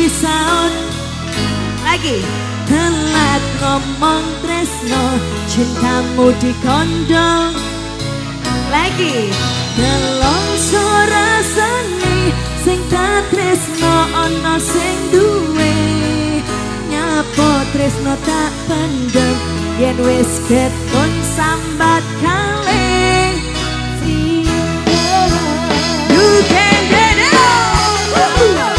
disaut. Lagi. Telat ngomong tresno, cintamu dikondong. Lagi. Nelongso rasane, sing tak tresno ono sing duwe. Nyapa tresno tak pendem, yen wis ketun sambat kalih. You can get it on.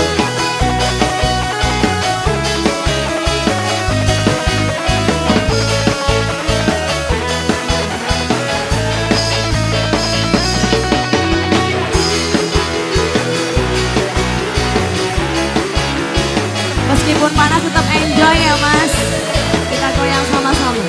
Meskipun panas tetap enjoy ya mas. Kita goyang sama-sama.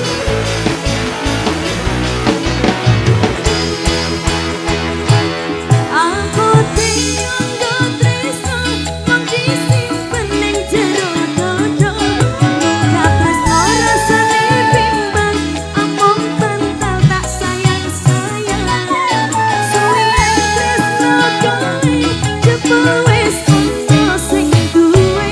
Aku tinggal do tresno, mong disimpen ning jero dodo. Gak tresno rasane bimbang, among pental tak sayang-sayang. Suwe tresno kowe, jebo wis ono sing duwe.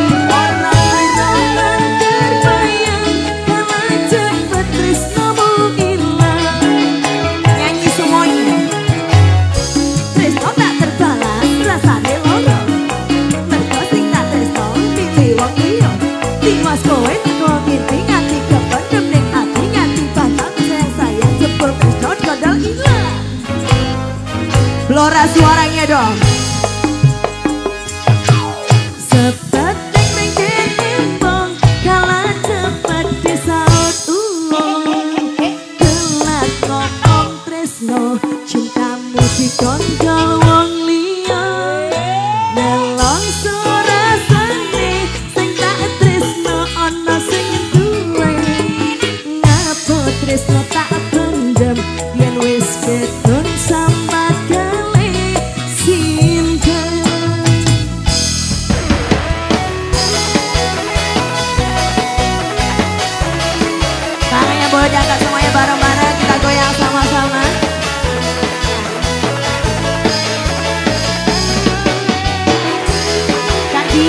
Blora suaranya dong. Sepetik ringkih embong, kalah cepet disaut uang. Telat ngomong tresno, cintamu dikondol wong liya. Nelongso rasane, sing tak tresno ono sing duwe. Ngapa tresno tak pendem, yen wis ketun sambat kalih cinta. Tangannya boleh diangkat semuanya bareng-bareng, kita goyang sama-sama. Kaki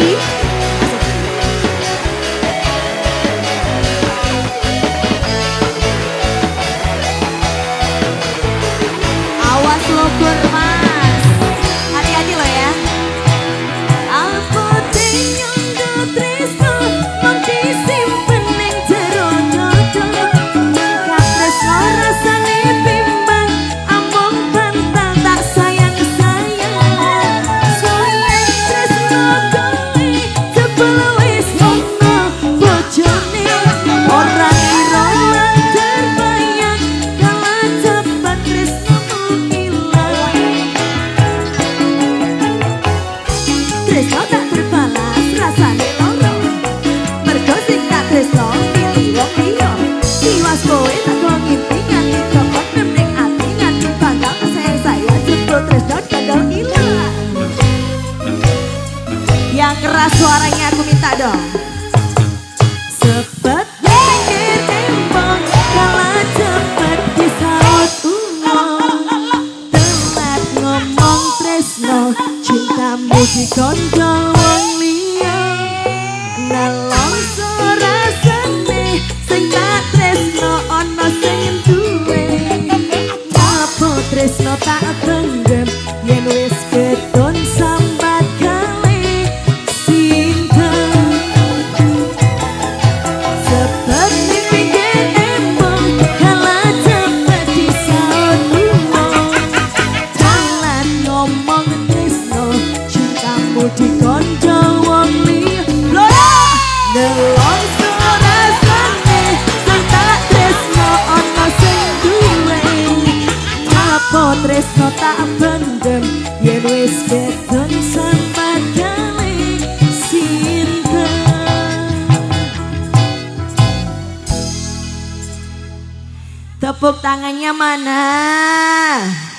awas logur mas, hati-hati lo ya. Aku tinggal do tresno, mong disimpen ning jero dodo. Gak tresno rasane bimbang, among pental tak sayang-sayang. Soyen tresno kowe, jebul wis ono bojone. Ora kira lan terbayang, kalah cepet tresnomu ilang. Tresno tak terbalas, rasane loro. Mergo sing tak tresno pilih wong liya. Tiwas kowe tak kok ngimpi nganti kependem ning ati, nganti bakal sayang-sayang jebul tresno kadal ilang. Yang keras suaranya aku minta dong. Sepet ringkih embong, kalah cepet disaut uang. Telat ngomong tresno, cintamu dikondol wong liya. Nelongso rasane, sing tak tresno ono sing duwe. Apa tresno tak pendem, yen wis ketun sambat kalih cinta. Seperti ringkih embong, kalah cepet disaut uang. Telat ngomong tresno, cintamu dikondol wong liya. Blora! Nelongso rasane, sing tak tresno ono sing duwe. Ngapa tresno tak pendem, yen wis ketun sambat kalih cinta. Tepuk tangannya mana?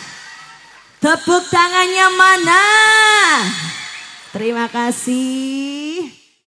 Tepuk tangannya mana? Terima kasih.